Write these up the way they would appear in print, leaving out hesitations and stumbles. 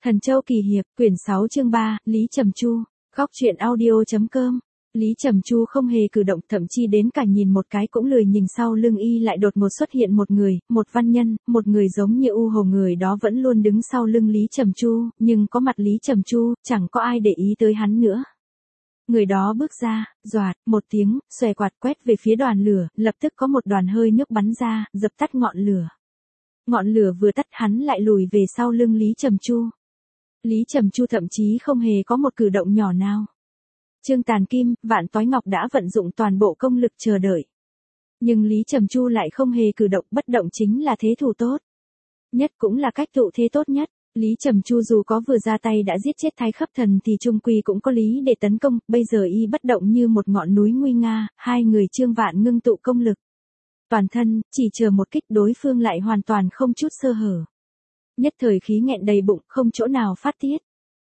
Thần Châu Kỳ Hiệp, quyển 6 chương 3, Lý Trầm Chu, góc truyện audio.com. Lý Trầm Chu không hề cử động, thậm chí đến cả nhìn một cái cũng lười nhìn. Sau lưng y lại đột ngột xuất hiện một người, một văn nhân, một người giống như U Hồ. Người đó vẫn luôn đứng sau lưng Lý Trầm Chu, nhưng có mặt Lý Trầm Chu, chẳng có ai để ý tới hắn nữa. Người đó bước ra, doạt, một tiếng, xòe quạt quét về phía đoàn lửa, lập tức có một đoàn hơi nước bắn ra, dập tắt ngọn lửa. Ngọn lửa vừa tắt hắn lại lùi về sau lưng Lý Trầm Chu. Lý Trầm Chu thậm chí không hề có một cử động nhỏ nào. Trương Tàn Kim, Vạn Toái Ngọc đã vận dụng toàn bộ công lực chờ đợi. Nhưng Lý Trầm Chu lại không hề cử động, bất động chính là thế thủ tốt nhất, cũng là cách tụ thế tốt nhất. Lý Trầm Chu dù có vừa ra tay đã giết chết Thái Khấp Thần thì chung quy cũng có lý để tấn công, bây giờ y bất động như một ngọn núi nguy nga, hai người Trương Vạn ngưng tụ công lực. Toàn thân, chỉ chờ một kích đối phương lại hoàn toàn không chút sơ hở. Nhất thời khí nghẹn đầy bụng, không chỗ nào phát tiết.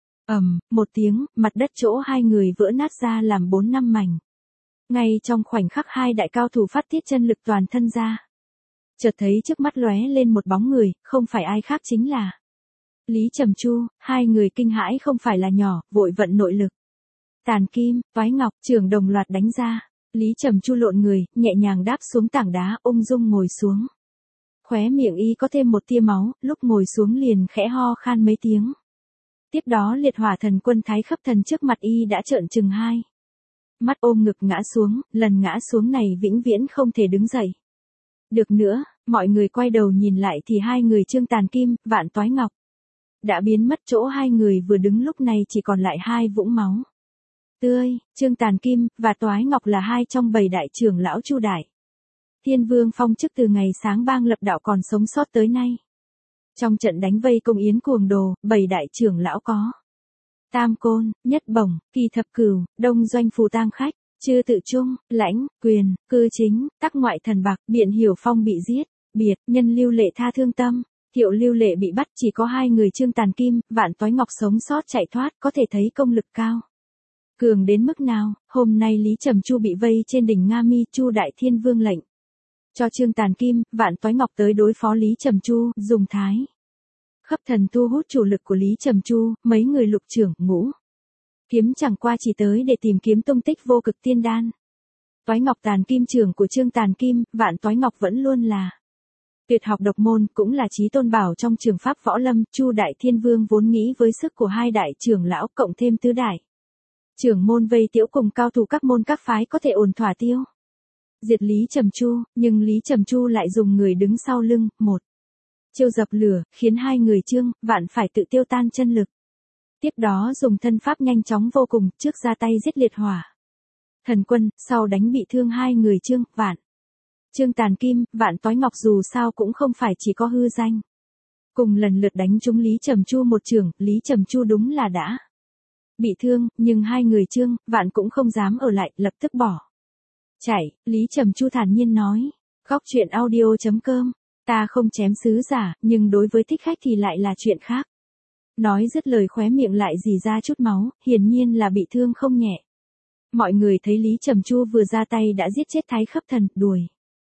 Một tiếng, mặt đất chỗ hai người vỡ nát ra làm 4-5 mảnh. Ngay trong khoảnh khắc hai đại cao thủ phát tiết chân lực toàn thân ra. Chợt thấy trước mắt lóe lên một bóng người, không phải ai khác chính là Lý Trầm Chu. Hai người kinh hãi không phải là nhỏ, vội vận nội lực. Tàn Kim, Toái Ngọc, trường đồng loạt đánh ra. Lý Trầm Chu lộn người, nhẹ nhàng đáp xuống tảng đá, ung dung ngồi xuống. Khóe miệng y có thêm một tia máu, lúc ngồi xuống liền khẽ ho khan mấy tiếng. Tiếp đó liệt hỏa thần quân Thái Khấp Thần trước mặt y đã trợn trừng hai mắt, ôm ngực ngã xuống, lần ngã xuống này vĩnh viễn không thể đứng dậy được nữa. Mọi người quay đầu nhìn lại thì hai người Trương Tàn Kim, Vạn Toái Ngọc đã biến mất, chỗ hai người vừa đứng lúc này chỉ còn lại hai vũng máu tươi. Trương Tàn Kim và Toái Ngọc là hai trong 7 đại trưởng lão Chu Đại Thiên Vương phong chức từ ngày sáng bang lập đạo còn sống sót tới nay. Trong trận đánh vây công Yến Cuồng Đồ, 7 đại trưởng lão có Tam Côn, Nhất Bổng, Kỳ Thập Cửu, Đông Doanh Phù Tang Khách, Chư Tự Trung, Lãnh, Quyền, Cư Chính, Tắc Ngoại Thần Bạc, Biện Hiểu Phong bị giết, Biệt, Nhân Lưu Lệ tha thương tâm, Thiệu Lưu Lệ bị bắt, chỉ có hai người Trương Tàn Kim, Vạn Toái Ngọc sống sót chạy thoát, có thể thấy công lực cao cường đến mức nào. Hôm nay Lý Trầm Chu bị vây trên đỉnh Nga Mi, Chu Đại Thiên Vương lệnh cho Trương Tàn Kim, Vạn Toái Ngọc tới đối phó Lý Trầm Chu, dùng Thái Khấp Thần thu hút chủ lực của Lý Trầm Chu, mấy người Lục Trưởng, Ngũ Kiếm chẳng qua chỉ tới để tìm kiếm tung tích Vô Cực Tiên Đan. Toái Ngọc Tàn Kim trưởng của Trương Tàn Kim, Vạn Toái Ngọc vẫn luôn là tuyệt học độc môn, cũng là chí tôn bảo trong trường pháp võ lâm. Chu Đại Thiên Vương vốn nghĩ với sức của hai đại trưởng lão cộng thêm tứ đại trưởng môn vây tiễu cùng cao thủ các môn các phái có thể ổn thỏa tiêu diệt Lý Trầm Chu, nhưng Lý Trầm Chu lại dùng người đứng sau lưng, một chiêu dập lửa, khiến hai người Trương, Vạn phải tự tiêu tan chân lực. Tiếp đó dùng thân pháp nhanh chóng vô cùng, trước ra tay giết liệt hỏa thần quân, sau đánh bị thương hai người Trương, Vạn. Trương Tàn Kim, Vạn Toái Ngọc dù sao cũng không phải chỉ có hư danh. Cùng lần lượt đánh trúng Lý Trầm Chu một chưởng, Lý Trầm Chu đúng là đã bị thương, nhưng hai người Trương, Vạn cũng không dám ở lại, lập tức bỏ chạy. Lý Trầm Chu thản nhiên nói, góc truyện audio.com, ta không chém sứ giả, nhưng đối với thích khách thì lại là chuyện khác. Nói dứt lời khóe miệng lại rỉ ra chút máu, hiển nhiên là bị thương không nhẹ. Mọi người thấy Lý Trầm Chu vừa ra tay đã giết chết Thái Khấp Thần, đuổi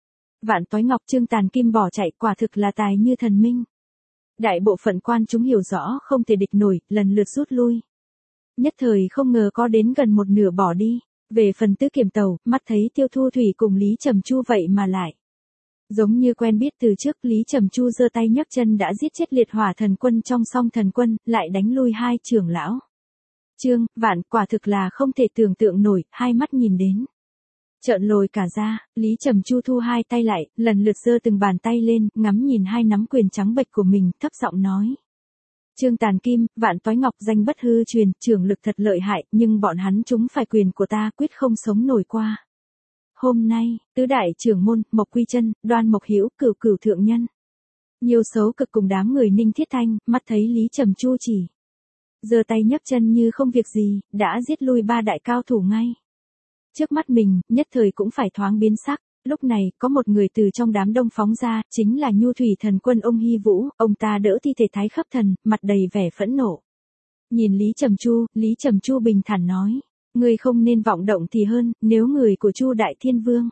Vạn Toái Ngọc, Trương Tàn Kim bỏ chạy, quả thực là tài như thần minh. Đại bộ phận quan chúng hiểu rõ không thể địch nổi, lần lượt rút lui. Nhất thời không ngờ có đến gần một nửa bỏ đi. Về phần Tứ Kiểm Tàu, mắt thấy Tiêu Thu Thủy cùng Lý Trầm Chu vậy mà lại giống như quen biết từ trước. Lý Trầm Chu giơ tay nhấc chân đã giết chết liệt hỏa thần quân trong Song Thần Quân, lại đánh lui hai trưởng lão Trương, Vạn, quả thực là không thể tưởng tượng nổi. Hai mắt nhìn đến trợn lồi cả da. Lý Trầm Chu thu hai tay lại, lần lượt giơ từng bàn tay lên, ngắm nhìn hai nắm quyền trắng bệch của mình, thấp giọng nói, Trương Tàn Kim, Vạn Toái Ngọc danh bất hư truyền, trưởng lực thật lợi hại, nhưng bọn hắn chúng phải quyền của ta, quyết không sống nổi qua. Hôm nay, tứ đại trưởng môn, Mộc Quy Chân, Đoan Mộc Hữu, Cửu Cửu thượng nhân, nhiều xấu cực cùng đám người Ninh Thiết Thanh, mắt thấy Lý Trầm Chu chỉ giơ tay nhấc chân như không việc gì, đã giết lui ba đại cao thủ ngay trước mắt mình, nhất thời cũng phải thoáng biến sắc. Lúc này, có một người từ trong đám đông phóng ra, chính là Nhu Thủy Thần Quân ông Hy Vũ. Ông ta đỡ thi thể Thái Khấp Thần, mặt đầy vẻ phẫn nộ. Nhìn Lý Trầm Chu bình thản nói, người không nên vọng động thì hơn, nếu người của Chu Đại Thiên Vương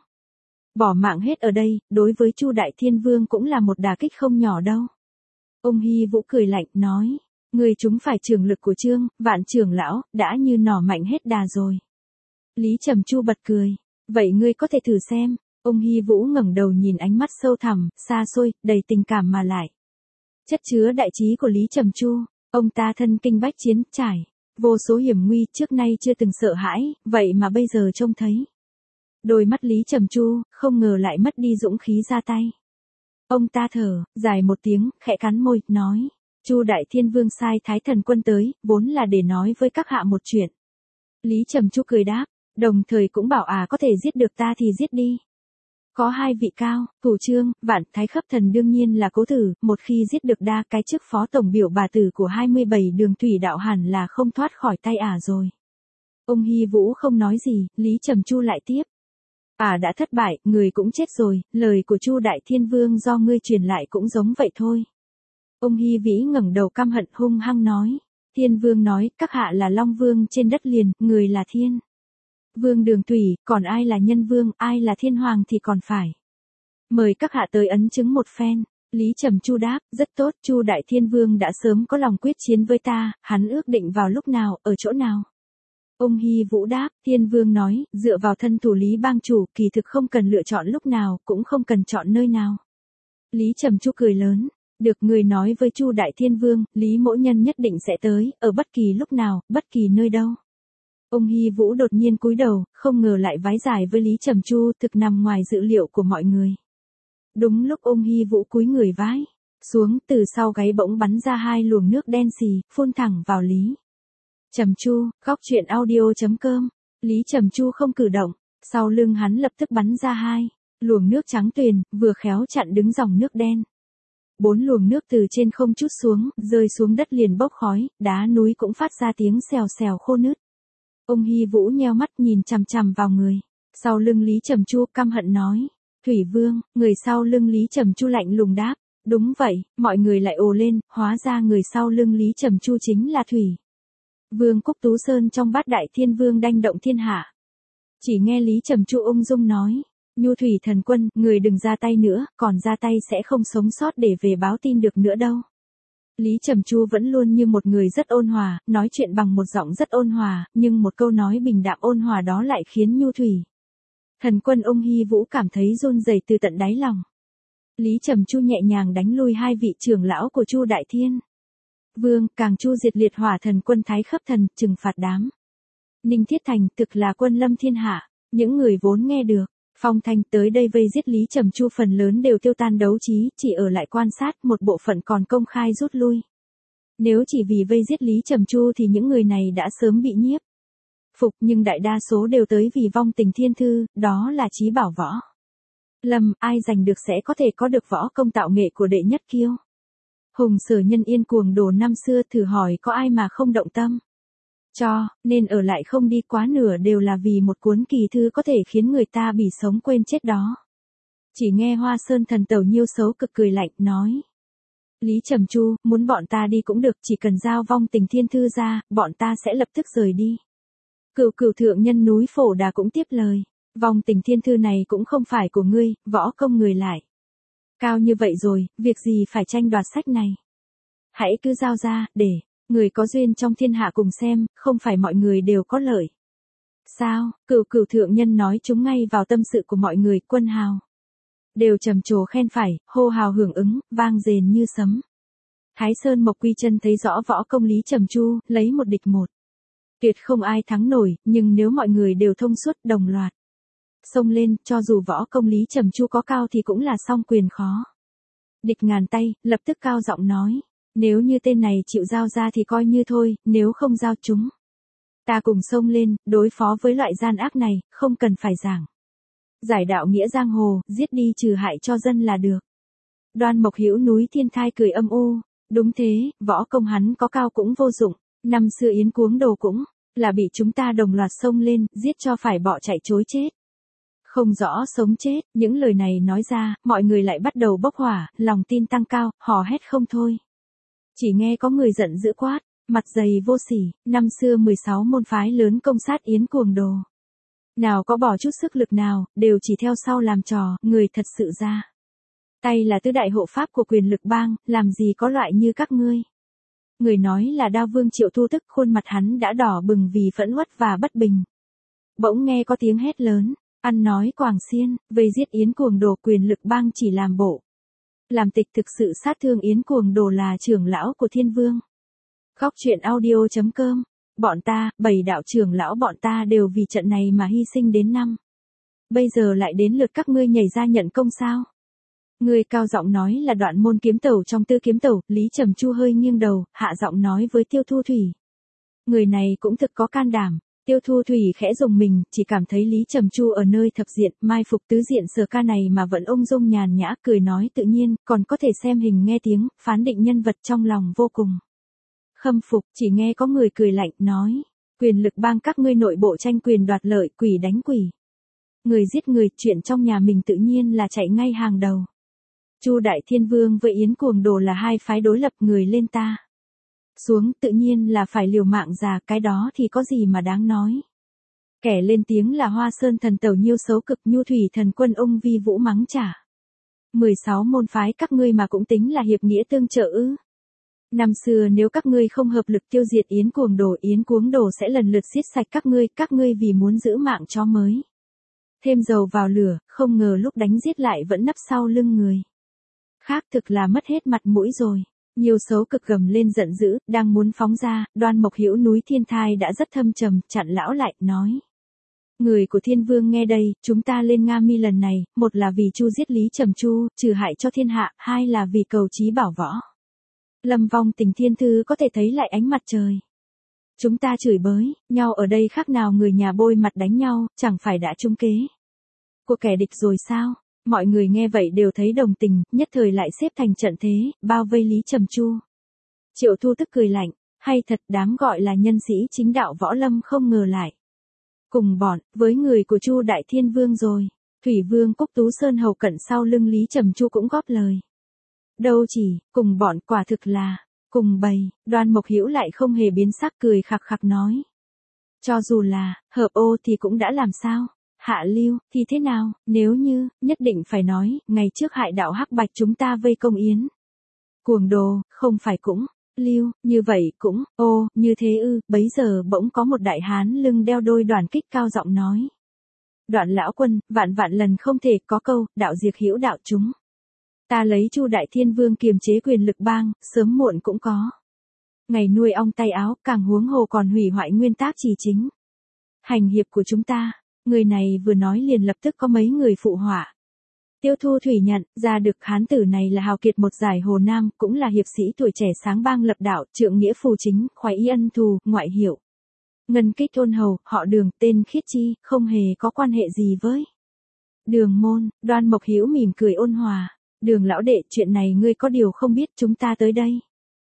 bỏ mạng hết ở đây, đối với Chu Đại Thiên Vương cũng là một đả kích không nhỏ đâu. Ông Hy Vũ cười lạnh, nói, Người chúng phải trưởng lực của Trương, Vạn trưởng lão, đã như nỏ mạnh hết đà rồi. Lý Trầm Chu bật cười. Vậy ngươi có thể thử xem. Ông Hy Vũ ngẩng đầu nhìn ánh mắt sâu thẳm, xa xôi, đầy tình cảm mà lại chất chứa đại trí của Lý Trầm Chu. Ông ta thân kinh bách chiến, trải vô số hiểm nguy, trước nay chưa từng sợ hãi, vậy mà bây giờ trông thấy. Đôi mắt Lý Trầm Chu, không ngờ lại mất đi dũng khí ra tay. Ông ta thở dài một tiếng, khẽ cắn môi, nói. Chu Đại Thiên Vương sai Thái Thần Quân tới, vốn là để nói với các hạ một chuyện. Lý Trầm Chu cười đáp, đồng thời cũng bảo có thể giết được ta thì giết đi. Có hai vị cao, thủ Trương, Vạn, Thái Khấp Thần đương nhiên là cố tử, một khi giết được đa cái chức phó tổng biểu bà tử của 27 đường thủy đạo hẳn là không thoát khỏi tay rồi. Ông Hy Vũ không nói gì, Lý Trầm Chu lại tiếp. Đã thất bại, người cũng chết rồi, lời của Chu Đại Thiên Vương do ngươi truyền lại cũng giống vậy thôi. Ông Hy Vĩ ngẩng đầu căm hận hung hăng nói. Thiên Vương nói, các hạ là Long Vương trên đất liền, người là Thiên Vương đường thủy, còn ai là Nhân Vương, ai là Thiên Hoàng thì còn phải. Mời các hạ tới ấn chứng một phen. Lý Trầm Chu đáp, rất tốt, Chu Đại Thiên Vương đã sớm có lòng quyết chiến với ta, hắn ước định vào lúc nào, ở chỗ nào. Ông Hy Vũ đáp, Thiên Vương nói, dựa vào thân thủ Lý Bang chủ, kỳ thực không cần lựa chọn lúc nào, cũng không cần chọn nơi nào. Lý Trầm Chu cười lớn, được, người nói với Chu Đại Thiên Vương, Lý mỗ nhân nhất định sẽ tới, ở bất kỳ lúc nào, bất kỳ nơi đâu. Ông Hy Vũ đột nhiên cúi đầu, không ngờ lại vái giải với Lý Trầm Chu, thực nằm ngoài dự liệu của mọi người. Đúng lúc ông Hy Vũ cúi người vái xuống, từ sau gáy bỗng bắn ra hai luồng nước đen xì, phun thẳng vào Lý Trầm Chu. Góc truyện audio.com. Lý Trầm Chu không cử động, sau lưng hắn lập tức bắn ra hai luồng nước trắng tuyền, vừa khéo chặn đứng dòng nước đen. 4 luồng nước từ trên không trút xuống, rơi xuống đất liền bốc khói, đá núi cũng phát ra tiếng xèo xèo khô nứt. Ông Hy Vũ nheo mắt nhìn chằm chằm vào người sau lưng Lý Trầm Chu, căm hận nói. Thủy Vương. Người sau lưng Lý Trầm Chu lạnh lùng đáp. Đúng vậy, mọi người lại ồ lên, hóa ra người sau lưng Lý Trầm Chu chính là Thủy Vương Cúc Tú Sơn trong Bát Đại Thiên Vương đanh động thiên hạ. Chỉ nghe Lý Trầm Chu ung dung nói. Nhu Thủy Thần Quân, người đừng ra tay nữa, còn ra tay sẽ không sống sót để về báo tin được nữa đâu. Lý Trầm Chu vẫn luôn như một người rất ôn hòa, nói chuyện bằng một giọng rất ôn hòa, nhưng một câu nói bình đạm ôn hòa đó lại khiến Nhu Thủy Thần Quân ông Hy Vũ cảm thấy run rẩy từ tận đáy lòng. Lý Trầm Chu nhẹ nhàng đánh lui hai vị trưởng lão của Chu Đại Thiên Vương, càng chu diệt liệt hỏa thần quân Thái Khấp Thần, trừng phạt đám Ninh Thiết Thành, thực là quân lâm thiên hạ. Những người vốn nghe được phong thanh tới đây vây giết Lý Trầm Chu phần lớn đều tiêu tan đấu trí, chỉ ở lại quan sát, một bộ phận còn công khai rút lui. Nếu chỉ vì vây giết Lý Trầm Chu thì những người này đã sớm bị nhiếp phục, nhưng đại đa số đều tới vì vong tình thiên thư, đó là chí bảo võ lâm, ai giành được sẽ có thể có được võ công tạo nghệ của đệ nhất kiêu hùng Sở Nhân Yên cuồng đồ năm xưa, thử hỏi có ai mà không động tâm. Nên ở lại không đi quá nửa đều là vì một cuốn kỳ thư có thể khiến người ta bỉ sống quên chết đó. Chỉ nghe Hoa Sơn thần tẩu Nhiêu Xấu cực cười lạnh, nói. Lý Trầm Chu, muốn bọn ta đi cũng được, chỉ cần giao vong tình thiên thư ra, bọn ta sẽ lập tức rời đi. Cửu thượng nhân núi Phổ Đà cũng tiếp lời. Vong tình thiên thư này cũng không phải của ngươi, võ công người lại cao như vậy rồi, việc gì phải tranh đoạt sách này. Hãy cứ giao ra, để người có duyên trong thiên hạ cùng xem, không phải mọi người đều có lợi. Sao? Cửu thượng nhân nói trúng ngay vào tâm sự của mọi người, quân hào đều trầm trồ khen phải, hô hào hưởng ứng, vang rền như sấm. Thái Sơn Mộc Quy Chân thấy rõ võ công Lý Trầm Chu, lấy một địch một. Tuyệt không ai thắng nổi, nhưng nếu mọi người đều thông suốt đồng loạt xông lên, cho dù võ công Lý Trầm Chu có cao thì cũng là song quyền khó địch ngàn tay, lập tức cao giọng nói. Nếu như tên này chịu giao ra thì coi như thôi, nếu không giao chúng ta cùng xông lên, đối phó với loại gian ác này, không cần phải giảng giải đạo nghĩa giang hồ, giết đi trừ hại cho dân là được. Đoan Mộc Hữu núi Thiên Thai cười âm u. Đúng thế, võ công hắn có cao cũng vô dụng, năm xưa Yến Cuống Đồ cũng là bị chúng ta đồng loạt xông lên, giết cho phải bỏ chạy chối chết. Không rõ sống chết, những lời này nói ra, mọi người lại bắt đầu bốc hỏa, lòng tin tăng cao, hò hét không thôi. Chỉ nghe có người giận dữ quát, mặt dày vô sỉ, năm xưa 16 môn phái lớn công sát Yến Cuồng Đồ. Nào có bỏ chút sức lực nào, đều chỉ theo sau làm trò, người thật sự ra tay là tứ đại hộ pháp của quyền lực bang, làm gì có loại như các ngươi. Người nói là Đao Vương Triệu Thu tức khuôn mặt hắn đã đỏ bừng vì phẫn uất và bất bình. Bỗng nghe có tiếng hét lớn, ăn nói quảng xiên, vây giết Yến Cuồng Đồ, quyền lực bang chỉ làm bộ. Làm tịch thực sự sát thương Yến Cuồng Đồ là trưởng lão của Thiên Vương. Góc truyện audio.com. Bọn ta, 7 đạo trưởng lão bọn ta đều vì trận này mà hy sinh đến năm. Bây giờ lại đến lượt các ngươi nhảy ra nhận công sao? Người cao giọng nói là Đoạn Môn kiếm tẩu trong Tư kiếm tẩu, Lý Trầm Chu hơi nghiêng đầu, hạ giọng nói với Tiêu Thu Thủy. Người này cũng thực có can đảm. Tiêu Thu Thủy khẽ dùng mình, chỉ cảm thấy Lý Trầm Chu ở nơi thập diện, mai phục tứ diện Sở Ca này mà vẫn ung dung nhàn nhã, cười nói tự nhiên, còn có thể xem hình nghe tiếng, phán định nhân vật trong lòng vô cùng khâm phục. Chỉ nghe có người cười lạnh, nói, quyền lực bang các ngươi nội bộ tranh quyền đoạt lợi, quỷ đánh quỷ. Người giết người, chuyện trong nhà mình tự nhiên là chạy ngay hàng đầu. Chu Đại Thiên Vương với Yến Cuồng Đồ là hai phái đối lập, người lên ta xuống tự nhiên là phải liều mạng già, cái đó thì có gì mà đáng nói. Kẻ lên tiếng là Hoa Sơn thần tẩu Nhiêu Xấu Cực, Nhu Thủy thần quân ung Vi Vũ mắng trả. 16 môn phái các ngươi mà cũng tính là hiệp nghĩa tương trợ ư? Năm xưa nếu các ngươi không hợp lực tiêu diệt Yến Cuồng Đồ, Yến Cuồng Đồ sẽ lần lượt giết sạch các ngươi vì muốn giữ mạng cho mới thêm dầu vào lửa, không ngờ lúc đánh giết lại vẫn nấp sau lưng người khác, thực là mất hết mặt mũi rồi. Nhiều Xấu Cực gầm lên giận dữ, đang muốn phóng ra, Đoan Mộc Hữu núi Thiên Thai đã rất thâm trầm, chặn lão lại, nói. Người của Thiên Vương nghe đây, chúng ta lên Nga Mi lần này, một là vì Chu giết Lý Trầm Chu, trừ hại cho thiên hạ, hai là vì cầu chí bảo võ. Lâm vong tình thiên thư có thể thấy lại ánh mặt trời. Chúng ta chửi bới nhau ở đây khác nào người nhà bôi mặt đánh nhau, chẳng phải đã trúng kế của kẻ địch rồi sao? Mọi người nghe vậy đều thấy đồng tình, nhất thời lại xếp thành trận thế, bao vây Lý Trầm Chu. Triệu Thu tức cười lạnh, hay thật đám gọi là nhân sĩ chính đạo võ lâm không ngờ lại cùng bọn với người của Chu Đại Thiên Vương rồi. Thủy Vương Cúc Tú Sơn hầu cận sau lưng Lý Trầm Chu cũng góp lời. Đâu chỉ, cùng bọn quả thực là cùng bầy. Đoan Mộc Hữu lại không hề biến sắc, cười khặc khặc nói. Cho dù là hợp ô thì cũng đã làm sao? Hạ lưu, thì thế nào, nếu như, nhất định phải nói, ngày trước hại đạo Hắc Bạch chúng ta vây công Yến Cuồng Đồ, không phải cũng, lưu, như vậy cũng, ô, như thế ư, bấy giờ bỗng có một đại hán lưng đeo đôi đoàn kích cao giọng nói. Đoạn lão quân, vạn vạn lần không thể, có câu, đạo diệt hữu đạo chúng. Ta lấy Chu Đại Thiên Vương kiềm chế quyền lực bang, sớm muộn cũng có ngày nuôi ong tay áo, càng huống hồ còn hủy hoại nguyên tắc chỉ chính hành hiệp của chúng ta. Người này vừa nói liền lập tức có mấy người phụ họa. Tiêu Thu Thủy nhận ra được hán tử này là hào kiệt một giải Hồ Nam, cũng là hiệp sĩ tuổi trẻ sáng bang lập đạo, trượng nghĩa phù chính, khoái y ân thù, ngoại hiệu Ngân Kích Thôn Hầu, họ Đường, tên Khiết Chi, không hề có quan hệ gì với Đường môn. Đoan Mộc Hữu mỉm cười ôn hòa. Đường lão đệ, chuyện này ngươi có điều không biết, chúng ta tới đây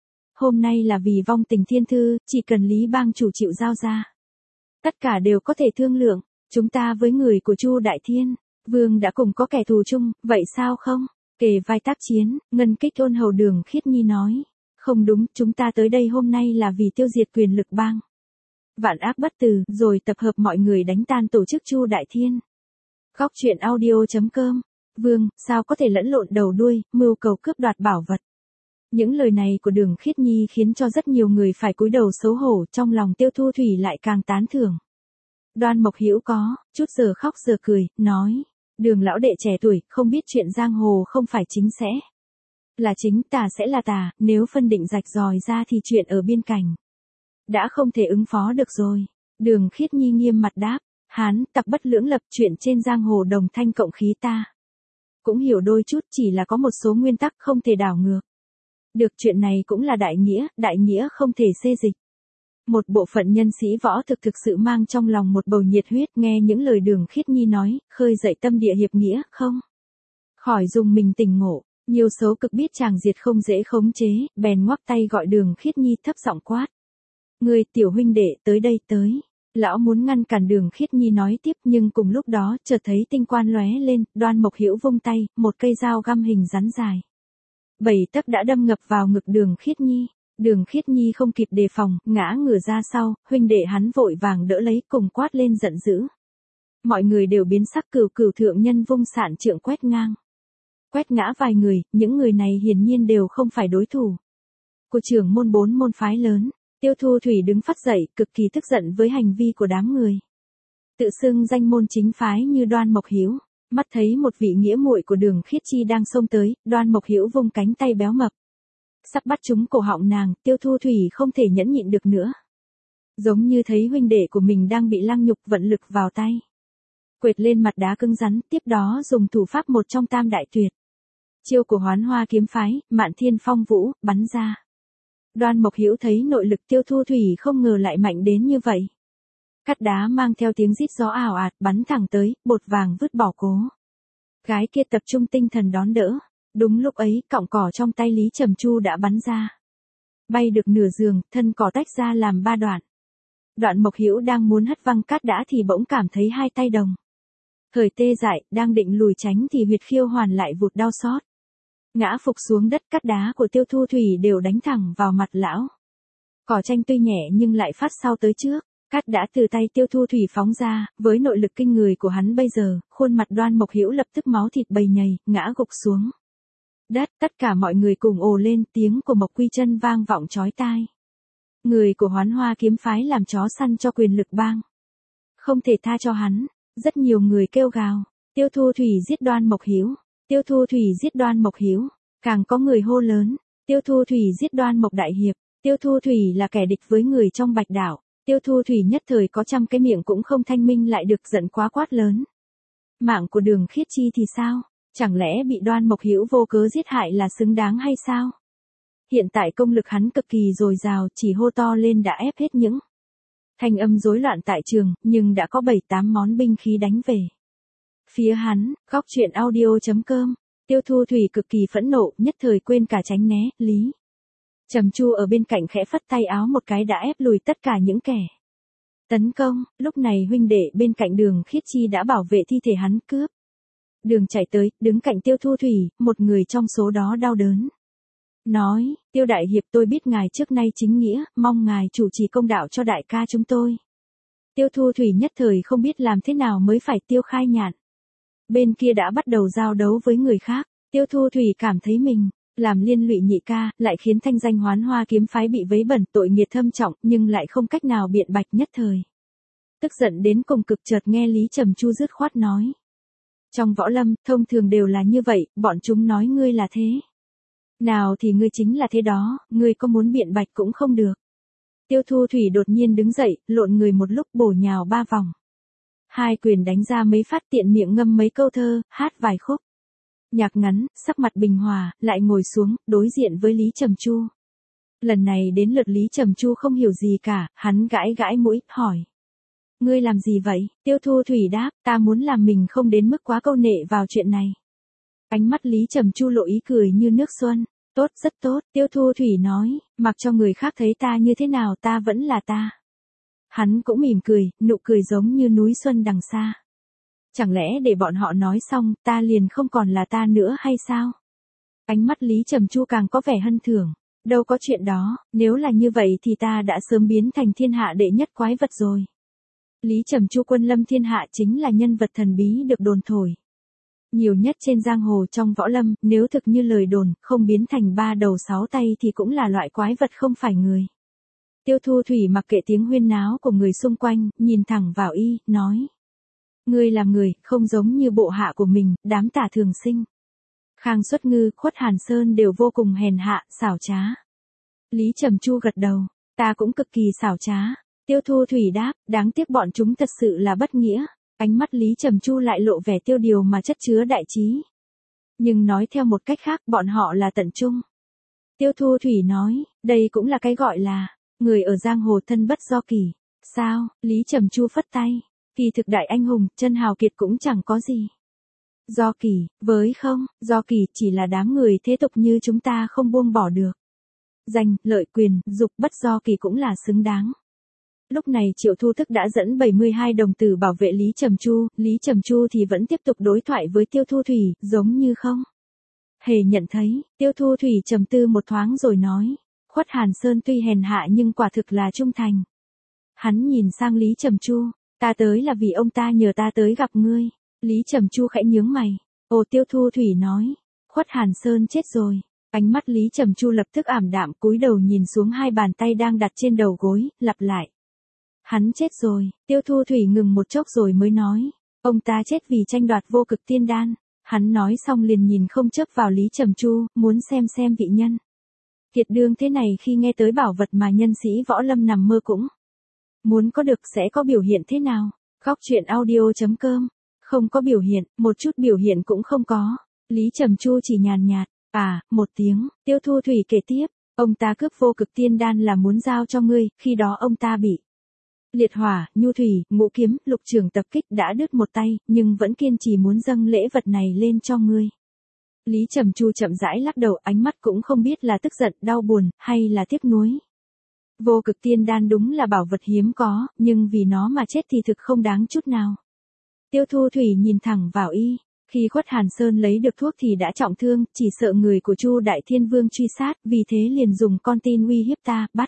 hôm nay là vì vong tình thiên thư, chỉ cần Lý bang chủ chịu giao ra, tất cả đều có thể thương lượng. Chúng ta với người của Chu Đại Thiên Vương đã cùng có kẻ thù chung, vậy sao không? Kề vai tác chiến, Ngân Kích Thôn Hầu Đường Khiết Nhi nói. Không đúng, chúng ta tới đây hôm nay là vì tiêu diệt quyền lực bang Vạn Ác Bất Tử, rồi tập hợp mọi người đánh tan tổ chức Chu Đại Thiên. Góc truyện audio.com. Vương, sao có thể lẫn lộn đầu đuôi, mưu cầu cướp đoạt bảo vật. Những lời này của Đường Khiết Nhi khiến cho rất nhiều người phải cúi đầu xấu hổ, trong lòng Tiêu Thu Thủy lại càng tán thưởng. Đoan Mộc Hữu có chút giờ khóc giờ cười, nói. Đường lão đệ trẻ tuổi, không biết chuyện giang hồ không phải chính sẽ là chính, tà sẽ là tà, nếu phân định rạch ròi ra thì chuyện ở biên cảnh đã không thể ứng phó được rồi. Đường Khiết Nhi nghiêm mặt đáp. Hán, tặc bất lưỡng lập, chuyện trên giang hồ đồng thanh cộng khí ta cũng hiểu đôi chút, chỉ là có một số nguyên tắc không thể đảo ngược được, chuyện này cũng là đại nghĩa không thể xê dịch. Một bộ phận nhân sĩ võ thực sự mang trong lòng một bầu nhiệt huyết, nghe những lời Đường Khiết Nhi nói, khơi dậy tâm địa hiệp nghĩa, không khỏi dùng mình tỉnh ngộ. Nhiều Xấu Cực biết chàng diệt không dễ khống chế, bèn ngoắc tay gọi Đường Khiết Nhi thấp giọng quát. Người tiểu huynh đệ, tới đây tới. Lão muốn ngăn cản Đường Khiết Nhi nói tiếp, nhưng cùng lúc đó, chợt thấy tinh quang lóe lên, Đoan Mộc Hữu vung tay, một cây dao găm hình rắn dài 7 tấc đã đâm ngập vào ngực Đường Khiết Nhi. Đường Khiết Nhi không kịp đề phòng, ngã ngửa ra sau, huynh đệ hắn vội vàng đỡ lấy, cùng quát lên giận dữ. Mọi người đều biến sắc, cửu thượng nhân vung sạn trượng quét ngang. Quét ngã vài người, những người này hiển nhiên đều không phải đối thủ của trưởng môn 4 môn phái lớn. Tiêu Thu Thủy đứng phắt dậy, cực kỳ tức giận với hành vi của đám người tự xưng danh môn chính phái như Đoan Mộc Hữu. Mắt thấy một vị nghĩa muội của Đường Khiết Chi đang xông tới, Đoan Mộc Hữu vung cánh tay béo mập, sắp bắt trúng cổ họng nàng. Tiêu Thu Thủy không thể nhẫn nhịn được nữa. Giống như thấy huynh đệ của mình đang bị lăng nhục, vận lực vào tay, quệt lên mặt đá cứng rắn, tiếp đó dùng thủ pháp một trong tam đại tuyệt chiêu của Hoán Hoa kiếm phái, Mạn Thiên Phong Vũ, bắn ra. Đoan Mộc Hữu thấy nội lực Tiêu Thu Thủy không ngờ lại mạnh đến như vậy. Cắt đá mang theo tiếng rít gió ào ạt bắn thẳng tới, bột vàng vứt bỏ cố gái kia tập trung tinh thần đón đỡ. Đúng lúc ấy, cọng cỏ trong tay Lý Trầm Chu đã bắn ra, bay được nửa giường, thân cỏ tách ra làm 3 đoạn. Đoạn Mộc Hữu đang muốn hất văng cát đá thì bỗng cảm thấy hai tay đồng thời tê dại, đang định lùi tránh thì huyệt khiêu hoàn lại vụt đau xót, ngã phục xuống đất. Cát đá của Tiêu Thu Thủy đều đánh thẳng vào mặt lão. Cỏ tranh tuy nhẹ nhưng lại phát sau tới trước. Cát đã từ tay Tiêu Thu Thủy phóng ra, với nội lực kinh người của hắn bây giờ, khuôn mặt Đoan Mộc Hữu lập tức máu thịt bầy nhầy, ngã gục xuống đất. Tất cả mọi người cùng ồ lên, tiếng của Mộc Quy Chân vang vọng chói tai. Người của Hoán Hoa kiếm phái làm chó săn cho quyền lực bang, không thể tha cho hắn. Rất nhiều người kêu gào, Tiêu Thu Thủy giết Đoan Mộc Hữu, Tiêu Thu Thủy giết Đoan Mộc Hữu. Càng có người hô lớn, Tiêu Thu Thủy giết Đoan Mộc đại hiệp, Tiêu Thu Thủy là kẻ địch với người trong Bạch Đảo. Tiêu Thu Thủy nhất thời có trăm cái miệng cũng không thanh minh lại được, giận quá quát lớn. Mạng của Đường Khiết Chi thì sao? Chẳng lẽ bị Đoan Mộc Hữu vô cớ giết hại là xứng đáng hay sao? Hiện tại công lực hắn cực kỳ dồi dào, chỉ hô to lên đã ép hết những thanh âm rối loạn tại trường, nhưng đã có 7-8 món binh khí đánh về phía hắn. Góc truyện audio.com. Tiêu Thu Thủy cực kỳ phẫn nộ, nhất thời quên cả tránh né. Lý Trầm Chu ở bên cạnh khẽ phất tay áo một cái đã ép lùi tất cả những kẻ tấn công. Lúc này huynh đệ bên cạnh Đường Khiết Chi đã bảo vệ thi thể hắn cướp đường chạy tới, đứng cạnh Tiêu Thu Thủy, một người trong số đó đau đớn nói, Tiêu đại hiệp, tôi biết ngài trước nay chính nghĩa, mong ngài chủ trì công đạo cho đại ca chúng tôi. Tiêu Thu Thủy nhất thời không biết làm thế nào mới phải Tiêu Khai Nhạn bên kia đã bắt đầu giao đấu với người khác. Tiêu Thu Thủy cảm thấy mình làm liên lụy nhị ca, lại khiến thanh danh Hoán Hoa kiếm phái bị vấy bẩn, tội nghiệt thâm trọng, nhưng lại không cách nào biện bạch. Nhất thời tức giận đến cùng cực, chợt nghe Lý Trầm Chu dứt khoát nói, trong võ lâm, thông thường đều là như vậy, bọn chúng nói ngươi là thế nào thì ngươi chính là thế đó, ngươi có muốn biện bạch cũng không được. Tiêu Thu Thủy đột nhiên đứng dậy, lộn người một lúc bổ nhào 3 vòng. 2 quyền đánh ra mấy phát, tiện miệng ngâm mấy câu thơ, hát vài khúc nhạc ngắn, sắc mặt bình hòa, lại ngồi xuống, đối diện với Lý Trầm Chu. Lần này đến lượt Lý Trầm Chu không hiểu gì cả, hắn gãi gãi mũi, hỏi. Ngươi làm gì vậy? Tiêu Thu Thủy đáp, ta muốn làm mình không đến mức quá câu nệ vào chuyện này. Ánh mắt Lý Trầm Chu lộ ý cười như nước xuân. Tốt, rất tốt, Tiêu Thu Thủy nói, mặc cho người khác thấy ta như thế nào ta vẫn là ta. Hắn cũng mỉm cười, nụ cười giống như núi xuân đằng xa. Chẳng lẽ để bọn họ nói xong, ta liền không còn là ta nữa hay sao? Ánh mắt Lý Trầm Chu càng có vẻ hân thưởng. Đâu có chuyện đó, nếu là như vậy thì ta đã sớm biến thành thiên hạ đệ nhất quái vật rồi. Lý Trầm Chu quân lâm thiên hạ chính là nhân vật thần bí được đồn thổi nhiều nhất trên giang hồ trong võ lâm, nếu thực như lời đồn, không biến thành 3 đầu 6 tay thì cũng là loại quái vật không phải người. Tiêu Thu Thủy mặc kệ tiếng huyên náo của người xung quanh, nhìn thẳng vào y, nói. Ngươi làm người, không giống như bộ hạ của mình, đám tả thường sinh. Khang Xuất Ngư, Khuất Hàn Sơn đều vô cùng hèn hạ, xảo trá. Lý Trầm Chu gật đầu, ta cũng cực kỳ xảo trá. Tiêu Thu Thủy đáp, đáng tiếc bọn chúng thật sự là bất nghĩa. Ánh mắt Lý Trầm Chu lại lộ vẻ tiêu điều mà chất chứa đại trí. Nhưng nói theo một cách khác, bọn họ là tận trung. Tiêu Thu Thủy nói, đây cũng là cái gọi là, người ở giang hồ thân bất do kỳ. Sao? Lý Trầm Chu phất tay. Kỳ thực đại anh hùng, chân hào kiệt cũng chẳng có gì do kỳ, với không, do kỳ chỉ là đám người thế tục như chúng ta không buông bỏ được. Danh, lợi, quyền, dục, bất do kỳ cũng là xứng đáng. Lúc này Triệu Thu Thức đã dẫn 72 đồng tử bảo vệ Lý Trầm Chu thì vẫn tiếp tục đối thoại với Tiêu Thu Thủy, giống như không hề nhận thấy. Tiêu Thu Thủy trầm tư một thoáng rồi nói, Khuất Hàn Sơn tuy hèn hạ nhưng quả thực là trung thành. Hắn nhìn sang Lý Trầm Chu, ta tới là vì ông ta nhờ ta tới gặp ngươi. Lý Trầm Chu khẽ nhướng mày, ồ. Tiêu Thu Thủy nói, Khuất Hàn Sơn chết rồi. Ánh mắt Lý Trầm Chu lập tức ảm đạm, cúi đầu nhìn xuống hai bàn tay đang đặt trên đầu gối, lặp lại. Hắn chết rồi. Tiêu Thu Thủy ngừng một chốc rồi mới nói. Ông ta chết vì tranh đoạt vô cực tiên đan. Hắn nói xong liền nhìn không chớp vào Lý Trầm Chu, muốn xem vị nhân kiệt đương thế này khi nghe tới bảo vật mà nhân sĩ võ lâm nằm mơ cũng muốn có được sẽ có biểu hiện thế nào. Góc truyện audio.com. Không có biểu hiện, một chút biểu hiện cũng không có. Lý Trầm Chu chỉ nhàn nhạt. Một tiếng. Tiêu Thu Thủy kể tiếp. Ông ta cướp vô cực tiên đan là muốn giao cho ngươi, khi đó ông ta bị liệt hỏa, nhu thủy, ngũ kiếm, lục trường tập kích đã đứt một tay, nhưng vẫn kiên trì muốn dâng lễ vật này lên cho ngươi. Lý Trầm Chu chậm rãi lắc đầu, ánh mắt cũng không biết là tức giận, đau buồn, hay là tiếc nuối. Vô cực tiên đan đúng là bảo vật hiếm có, nhưng vì nó mà chết thì thực không đáng chút nào. Tiêu Thu Thủy nhìn thẳng vào y. Khi Khuất Hàn Sơn lấy được thuốc thì đã trọng thương, chỉ sợ người của Chu Đại Thiên Vương truy sát, vì thế liền dùng con tin uy hiếp ta, bắt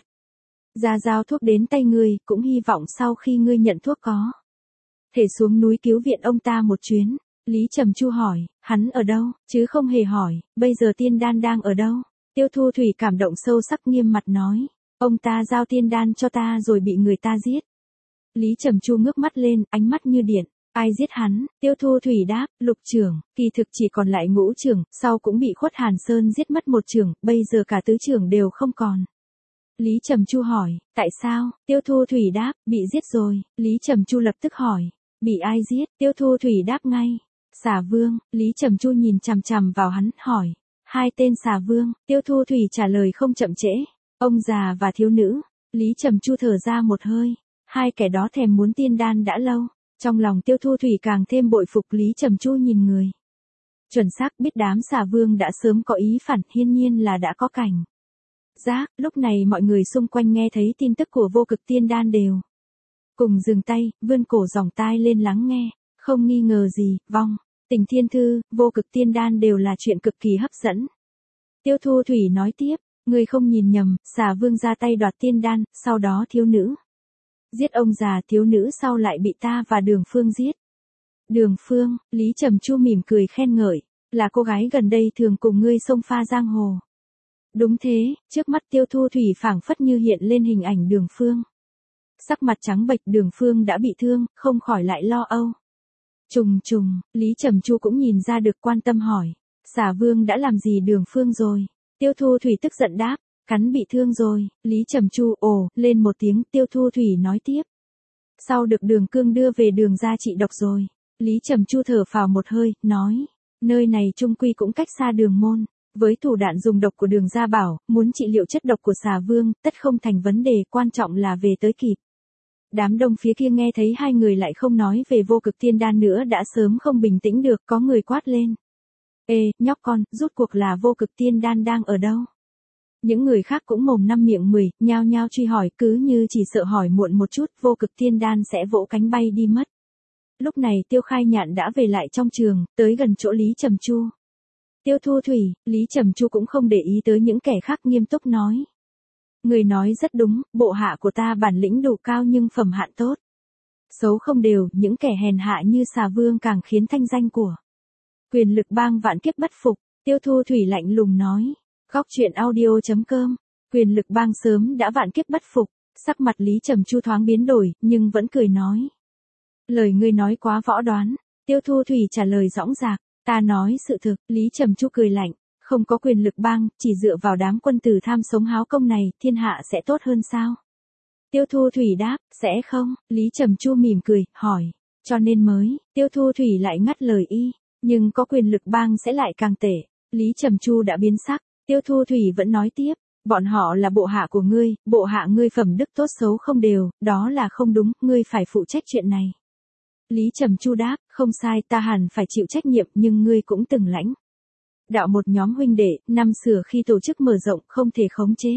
ra giao thuốc đến tay ngươi, cũng hy vọng sau khi ngươi nhận thuốc có thể xuống núi cứu viện ông ta một chuyến. Lý Trầm Chu hỏi, hắn ở đâu, chứ không hề hỏi, bây giờ tiên đan đang ở đâu. Tiêu Thu Thủy cảm động sâu sắc nghiêm mặt nói, ông ta giao tiên đan cho ta rồi bị người ta giết. Lý Trầm Chu ngước mắt lên, ánh mắt như điện. Ai giết hắn? Tiêu Thu Thủy đáp, Lục trưởng, kỳ thực chỉ còn lại Ngũ trưởng, sau cũng bị Khuất Hàn Sơn giết mất một trưởng, bây giờ cả tứ trưởng đều không còn. Lý Trầm Chu hỏi, tại sao? Tiêu Thu Thủy đáp, bị giết rồi. Lý Trầm Chu lập tức hỏi, bị ai giết? Tiêu Thu Thủy đáp ngay, Xà Vương. Lý Trầm Chu nhìn chằm chằm vào hắn, hỏi, hai tên Xà Vương. Tiêu Thu Thủy trả lời không chậm trễ, ông già và thiếu nữ. Lý Trầm Chu thở ra một hơi, hai kẻ đó thèm muốn tiên đan đã lâu. Trong lòng Tiêu Thu Thủy càng thêm bội phục. Lý Trầm Chu nhìn người chuẩn xác, biết đám Xà Vương đã sớm có ý phản, hiển nhiên là đã có cảnh giác. Lúc này mọi người xung quanh nghe thấy tin tức của vô cực tiên đan đều cùng dừng tay, vươn cổ dòng tai lên lắng nghe. Không nghi ngờ gì, vong tình thiên thư, vô cực tiên đan đều là chuyện cực kỳ hấp dẫn. Tiêu Thu Thủy nói tiếp, người không nhìn nhầm, Xà Vương ra tay đoạt tiên đan, sau đó thiếu nữ giết ông già, thiếu nữ sau lại bị ta và Đường Phương giết. Đường Phương. Lý Trầm Chu mỉm cười khen ngợi, là cô gái gần đây thường cùng ngươi xông pha giang hồ. Đúng thế. Trước mắt Tiêu Thu Thủy phảng phất như hiện lên hình ảnh Đường Phương. Sắc mặt trắng bệch, Đường Phương đã bị thương, không khỏi lại lo âu. Trùng, Lý Trầm Chu cũng nhìn ra được, quan tâm hỏi, Xà Vương đã làm gì Đường Phương rồi? Tiêu Thu Thủy tức giận đáp, cắn bị thương rồi. Lý Trầm Chu ồ lên một tiếng. Tiêu Thu Thủy nói tiếp, sau được Đường Cương đưa về Đường ra trị độc rồi. Lý Trầm Chu thở phào một hơi, nói, nơi này chung quy cũng cách xa Đường môn. Với thủ đoạn dùng độc của Đường gia bảo, muốn trị liệu chất độc của Xà Vương, tất không thành vấn đề, quan trọng là về tới kịp. Đám đông phía kia nghe thấy hai người lại không nói về vô cực tiên đan nữa đã sớm không bình tĩnh được, có người quát lên. Ê, nhóc con, rút cuộc là vô cực tiên đan đang ở đâu? Những người khác cũng mồm năm miệng mười, nhao nhao truy hỏi, cứ như chỉ sợ hỏi muộn một chút, vô cực tiên đan sẽ vỗ cánh bay đi mất. Lúc này Tiêu Khai Nhạn đã về lại trong trường, tới gần chỗ Lý Trầm Chu. Tiêu Thu Thủy. Lý Trầm Chu cũng không để ý tới những kẻ khác, nghiêm túc nói. Người nói rất đúng, bộ hạ của ta bản lĩnh đủ cao nhưng phẩm hạn tốt xấu không đều, những kẻ hèn hạ như Xà Vương càng khiến thanh danh của Quyền Lực Bang vạn kiếp bất phục. Tiêu Thu Thủy lạnh lùng nói. Góc truyện audio.com. Quyền Lực Bang sớm đã vạn kiếp bất phục. Sắc mặt Lý Trầm Chu thoáng biến đổi, nhưng vẫn cười nói, lời ngươi nói quá võ đoán. Tiêu Thu Thủy trả lời dõng dạc, ta nói sự thực. Lý Trầm Chu cười lạnh, không có Quyền Lực Bang, chỉ dựa vào đám quân tử tham sống háo công này, thiên hạ sẽ tốt hơn sao? Tiêu Thu Thủy đáp, sẽ không. Lý Trầm Chu mỉm cười, hỏi, cho nên mới. Tiêu Thu Thủy lại ngắt lời y, nhưng có Quyền Lực Bang sẽ lại càng tệ. Lý Trầm Chu đã biến sắc. Tiêu Thu Thủy vẫn nói tiếp, bọn họ là bộ hạ của ngươi, bộ hạ ngươi phẩm đức tốt xấu không đều, đó là không đúng, ngươi phải phụ trách chuyện này. Lý Trầm Chu đáp, không sai, ta hẳn phải chịu trách nhiệm, nhưng ngươi cũng từng lãnh đạo một nhóm huynh đệ, năm xưa khi tổ chức mở rộng, không thể khống chế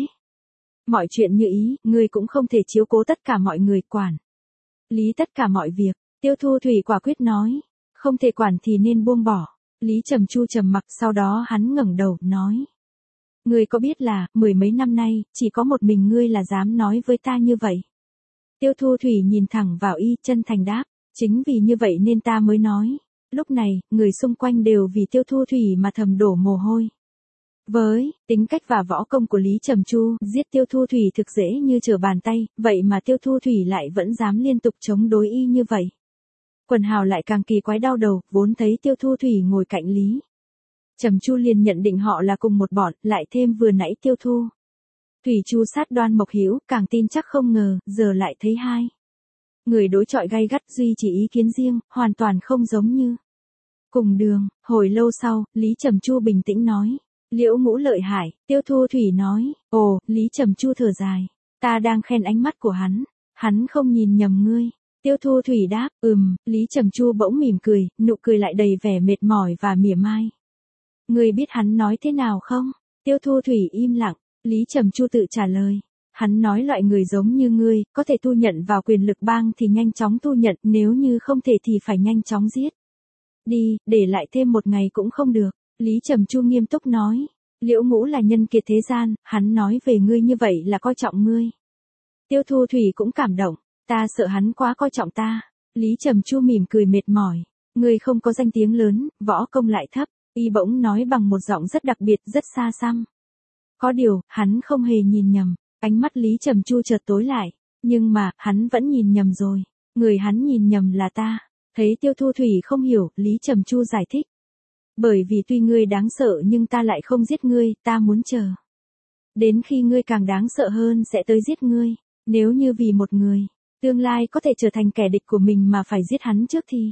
mọi chuyện như ý, ngươi cũng không thể chiếu cố tất cả mọi người, quản lý tất cả mọi việc. Tiêu Thu Thủy quả quyết nói, không thể quản thì nên buông bỏ. Lý Trầm Chu trầm mặc, sau đó hắn ngẩng đầu, nói, ngươi có biết là, mười mấy năm nay, chỉ có một mình ngươi là dám nói với ta như vậy. Tiêu Thu Thủy nhìn thẳng vào y, chân thành đáp, chính vì như vậy nên ta mới nói. Lúc này, người xung quanh đều vì Tiêu Thu Thủy mà thầm đổ mồ hôi. Với tính cách và võ công của Lý Trầm Chu, giết Tiêu Thu Thủy thực dễ như trở bàn tay, vậy mà Tiêu Thu Thủy lại vẫn dám liên tục chống đối y như vậy. Quần hào lại càng kỳ quái đau đầu, vốn thấy Tiêu Thu Thủy ngồi cạnh Lý Trầm Chu liền nhận định họ là cùng một bọn, lại thêm vừa nãy Tiêu Thu Thủy chu sát Đoan Mộc Hữu, càng tin chắc không ngờ, giờ lại thấy hai người đối chọi gay gắt duy trì ý kiến riêng, hoàn toàn không giống như cùng đường. Hồi lâu sau, Lý Trầm Chu bình tĩnh nói. Liễu Ngũ lợi hại, Tiêu Thu Thủy nói. Ồ, Lý Trầm Chu thở dài. Ta đang khen ánh mắt của hắn không nhìn nhầm ngươi. Tiêu Thu Thủy đáp, Lý Trầm Chu bỗng mỉm cười, nụ cười lại đầy vẻ mệt mỏi và mỉa mai. Ngươi biết hắn nói thế nào không? Tiêu Thu Thủy im lặng, Lý Trầm Chu tự trả lời. Hắn nói loại người giống như ngươi, có thể thu nhận vào quyền lực bang thì nhanh chóng thu nhận, nếu như không thể thì phải nhanh chóng giết. Đi, để lại thêm một ngày cũng không được. Lý Trầm Chu nghiêm túc nói. Liễu Ngũ là nhân kiệt thế gian, hắn nói về ngươi như vậy là coi trọng ngươi. Tiêu Thu Thủy cũng cảm động. Ta sợ hắn quá coi trọng ta. Lý Trầm Chu mỉm cười mệt mỏi. Ngươi không có danh tiếng lớn, võ công lại thấp. Y bỗng nói bằng một giọng rất đặc biệt, rất xa xăm. Có điều, hắn không hề nhìn nhầm. Ánh mắt Lý Trầm Chu chợt tối lại. Nhưng mà, hắn vẫn nhìn nhầm rồi. Người hắn nhìn nhầm là ta. Thấy Tiêu Thu Thủy không hiểu, Lý Trầm Chu giải thích. Bởi vì tuy ngươi đáng sợ nhưng ta lại không giết ngươi, ta muốn chờ. Đến khi ngươi càng đáng sợ hơn sẽ tới giết ngươi. Nếu như vì một người, tương lai có thể trở thành kẻ địch của mình mà phải giết hắn trước thì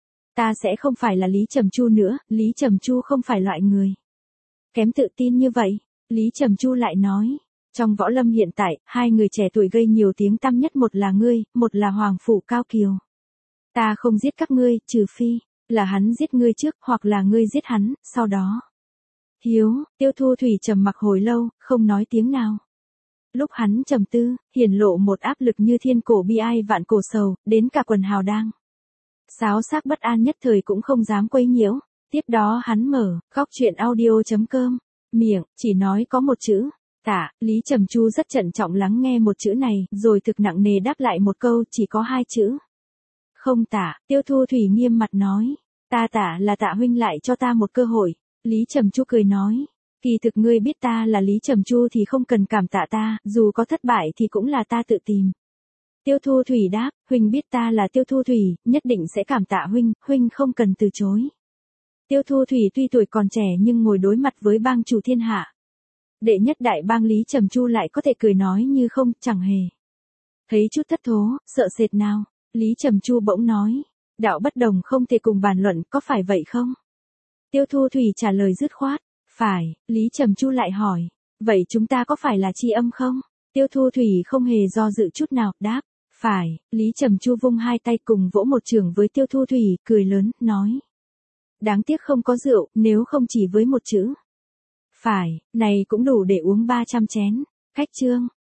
ta sẽ không phải là Lý Trầm Chu nữa, Lý Trầm Chu không phải loại người kém tự tin như vậy. Lý Trầm Chu lại nói, trong võ lâm hiện tại, hai người trẻ tuổi gây nhiều tiếng tăm nhất, một là ngươi, một là Hoàng Phủ Cao Kiều. Ta không giết các ngươi, trừ phi là hắn giết ngươi trước, hoặc là ngươi giết hắn, sau đó. Hiếu, Tiêu Thu Thủy trầm mặc hồi lâu, không nói tiếng nào. Lúc hắn trầm tư, hiển lộ một áp lực như thiên cổ bi ai vạn cổ sầu, đến cả quần hào đang xáo xác bất an nhất thời cũng không dám quấy nhiễu. Tiếp đó hắn mở, góc chuyện audio.com, miệng, chỉ nói có một chữ, tả. Lý Trầm Chu rất trân trọng lắng nghe một chữ này, rồi thực nặng nề đáp lại một câu, chỉ có hai chữ. Không tả. Tiêu Thu Thủy nghiêm mặt nói. Ta tả là Tạ huynh lại cho ta một cơ hội. Lý Trầm Chu cười nói. Kỳ thực ngươi biết ta là Lý Trầm Chu thì không cần cảm tạ ta, dù có thất bại thì cũng là ta tự tìm. Tiêu Thu Thủy đáp, huynh biết ta là Tiêu Thu Thủy, nhất định sẽ cảm tạ huynh không cần từ chối. Tiêu Thu Thủy tuy tuổi còn trẻ nhưng ngồi đối mặt với bang chủ thiên hạ. Đệ nhất đại bang Lý Trầm Chu lại có thể cười nói như không, chẳng hề thấy chút thất thố, sợ sệt nào. Lý Trầm Chu bỗng nói, đạo bất đồng không thể cùng bàn luận, có phải vậy không? Tiêu Thu Thủy trả lời dứt khoát, phải. Lý Trầm Chu lại hỏi, vậy chúng ta có phải là tri âm không? Tiêu Thu Thủy không hề do dự chút nào, đáp, phải. Lý Trầm Chu vung hai tay cùng vỗ một chưởng với Tiêu Thu Thủy, cười lớn, nói. Đáng tiếc không có rượu, nếu không chỉ với một chữ. Phải, này cũng đủ để uống 300 chén. Khách trương.